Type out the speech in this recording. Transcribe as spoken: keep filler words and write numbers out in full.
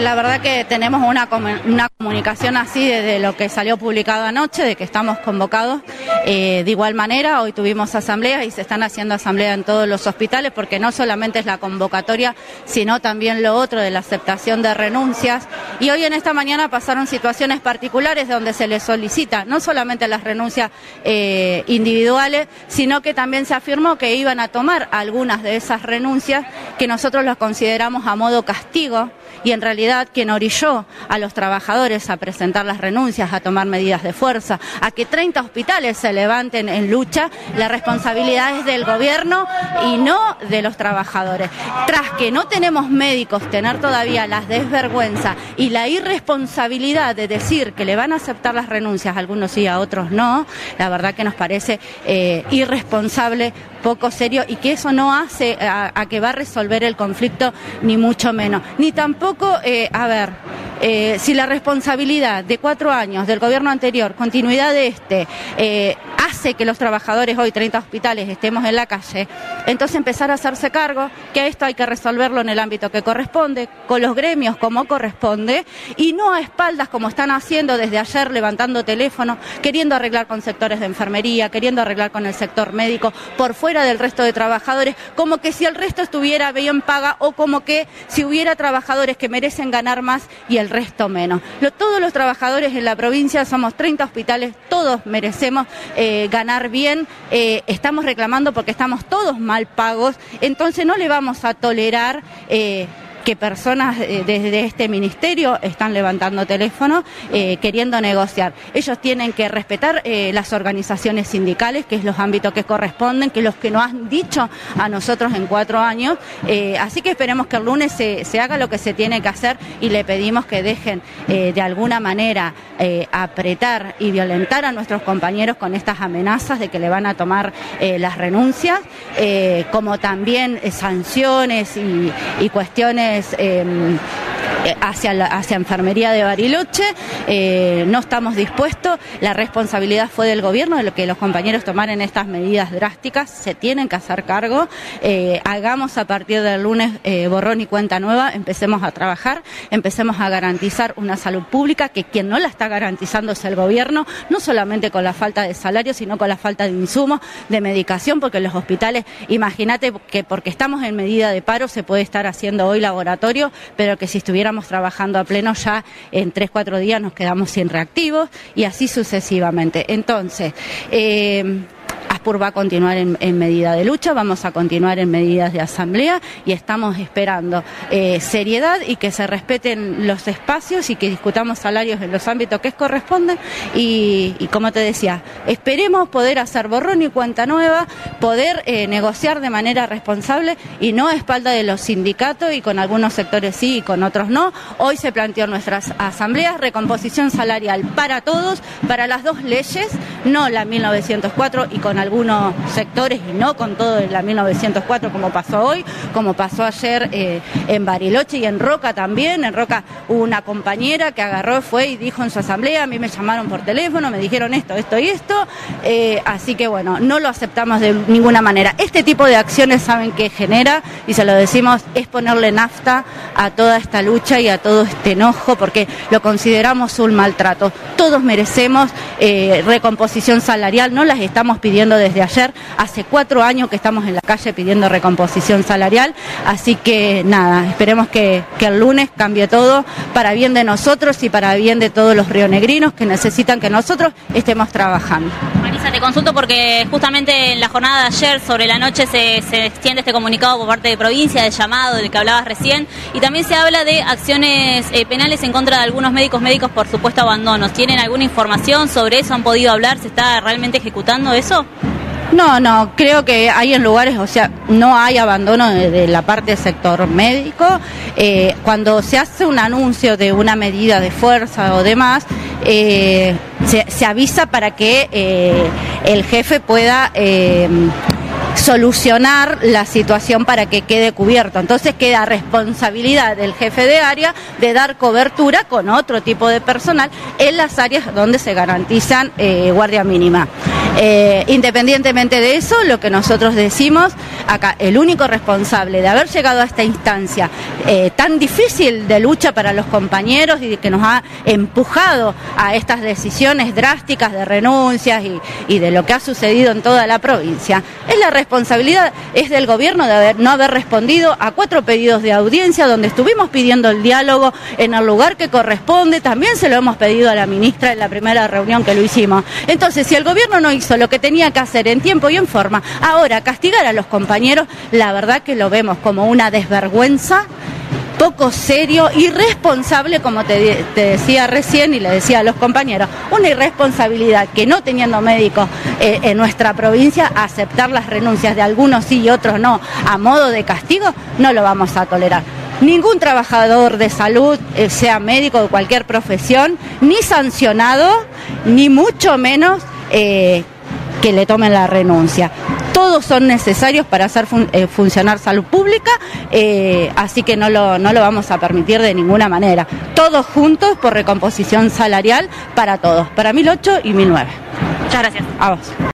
la verdad que tenemos una, una comunicación así desde lo que salió publicado anoche, de que estamos convocados. Eh, de igual manera, hoy tuvimos asambleas y se están haciendo asambleas en todos los hospitales, porque no solamente es la convocatoria, sino también lo otro de la aceptación de renuncias. Y hoy en esta mañana pasaron situaciones particulares donde se les solicita no solamente las renuncias eh, individuales, sino que también se afirmó que iban a tomar algunas de esas renuncias que nosotros las consideramos a modo castigo, y en realidad quien orilló a los trabajadores a presentar las renuncias, a tomar medidas de fuerza, a que treinta hospitales se levanten en lucha, la responsabilidad es del gobierno y no de los trabajadores. Tras que no tenemos médicos, tener todavía la desvergüenza y la irresponsabilidad de decir que le van a aceptar las renuncias, a algunos sí, a otros no, la verdad que nos parece eh, irresponsable, poco serio, y que eso no hace a, a que va a resolver el conflicto, ni mucho menos. Ni tampoco, eh, a ver, eh, si la responsabilidad de cuatro años del gobierno anterior, continuidad de este, eh, hace que los trabajadores hoy, treinta hospitales, estemos en la calle, entonces empezar a hacerse cargo que esto hay que resolverlo en el ámbito que corresponde, con los gremios como corresponde, y no a espaldas como están haciendo desde ayer, levantando teléfono, queriendo arreglar con sectores de enfermería, queriendo arreglar con el sector médico, por fuera del resto de trabajadores, como que si el resto estuviera bien paga, o como que si hubiera trabajadores que merecen ganar más y el resto menos. Lo, todos los trabajadores en la provincia, somos treinta hospitales, todos merecemos eh, ganar bien, eh, estamos reclamando porque estamos todos mal pagos, entonces no le vamos a tolerar eh, que personas eh, desde este ministerio están levantando teléfono eh, queriendo negociar. Ellos tienen que respetar eh, las organizaciones sindicales, que es los ámbitos que corresponden, que es los que nos han dicho a nosotros en cuatro años. Eh, así que esperemos que el lunes se, se haga lo que se tiene que hacer, y le pedimos que dejen eh, de alguna manera eh, apretar y violentar a nuestros compañeros con estas amenazas de que le van a tomar eh, las renuncias, eh, como también eh, sanciones y, y cuestiones Eh, hacia, la, hacia enfermería de Bariloche. Eh, no estamos dispuestos, la responsabilidad fue del gobierno, de lo que los compañeros tomaran estas medidas drásticas, se tienen que hacer cargo, eh, hagamos a partir del lunes eh, borrón y cuenta nueva, empecemos a trabajar, empecemos a garantizar una salud pública, que quien no la está garantizando es el gobierno, no solamente con la falta de salario, sino con la falta de insumos, de medicación, porque los hospitales, imagínate que porque estamos en medida de paro se puede estar haciendo hoy laboratorio, pero que si estuviéramos trabajando a pleno ya en tres, cuatro días nos quedamos sin reactivos, y así sucesivamente. Entonces, eh, ASPUR va a continuar en, en medida de lucha, vamos a continuar en medidas de asamblea, y estamos esperando eh, seriedad y que se respeten los espacios y que discutamos salarios en los ámbitos que corresponden, y, y como te decía, esperemos poder hacer borrón y cuenta nueva, poder eh, negociar de manera responsable y no a espalda de los sindicatos, y con algunos sectores sí y con otros no. Hoy se planteó en nuestras asambleas recomposición salarial para todos, para las dos leyes, no la mil novecientos cuatro y con algunos sectores, y no con todo la mil novecientos cuatro como pasó hoy, como pasó ayer eh, en Bariloche y en Roca también. En Roca hubo una compañera que agarró, fue y dijo en su asamblea, a mí me llamaron por teléfono, me dijeron esto, esto y esto, eh, así que bueno, no lo aceptamos de ninguna manera. Este tipo de acciones, saben qué genera, y se lo decimos, es ponerle nafta a toda esta lucha y a todo este enojo, porque lo consideramos un maltrato. Todos merecemos eh, recomposición salarial, no las estamos pidiendo desde ayer, hace cuatro años que estamos en la calle pidiendo recomposición salarial, así que nada, esperemos que, que el lunes cambie todo para bien de nosotros y para bien de todos los rionegrinos que necesitan que nosotros estemos trabajando. Marisa, te consulto porque justamente en la jornada de ayer, sobre la noche, se, se extiende este comunicado por parte de provincia, de llamado del que hablabas recién, y también se habla de acciones eh, penales en contra de algunos médicos, médicos por supuesto abandonos. ¿Tienen alguna información sobre eso? ¿Han podido hablar? ¿Se está realmente ejecutando eso? No, no, creo que hay en lugares, o sea, no hay abandono de, de la parte del sector médico. Eh, cuando se hace un anuncio de una medida de fuerza o demás, eh, se, se avisa para que eh, el jefe pueda eh, solucionar la situación para que quede cubierto. Entonces queda responsabilidad del jefe de área de dar cobertura con otro tipo de personal en las áreas donde se garantizan eh, guardia mínima. Eh, independientemente de eso, lo que nosotros decimos, acá el único responsable de haber llegado a esta instancia eh, tan difícil de lucha para los compañeros y que nos ha empujado a estas decisiones drásticas de renuncias y, y de lo que ha sucedido en toda la provincia, es la responsabilidad, es del gobierno de haber, no haber respondido a cuatro pedidos de audiencia donde estuvimos pidiendo el diálogo en el lugar que corresponde. También se lo hemos pedido a la ministra en la primera reunión que lo hicimos. Entonces, si el gobierno no hizo lo que tenía que hacer en tiempo y en forma, ahora castigar a los compañeros, la verdad que lo vemos como una desvergüenza, poco serio, irresponsable, como te, te decía recién y le decía a los compañeros, una irresponsabilidad que no teniendo médicos eh, en nuestra provincia, aceptar las renuncias de algunos sí y otros no, a modo de castigo, no lo vamos a tolerar. Ningún trabajador de salud, eh, sea médico de cualquier profesión, ni sancionado, ni mucho menos eh, que le tomen la renuncia. Todos son necesarios para hacer fun eh, funcionar salud pública, eh, así que no lo, no lo vamos a permitir de ninguna manera. Todos juntos por recomposición salarial para todos, para mil ocho y mil nueve. Muchas gracias. A vos.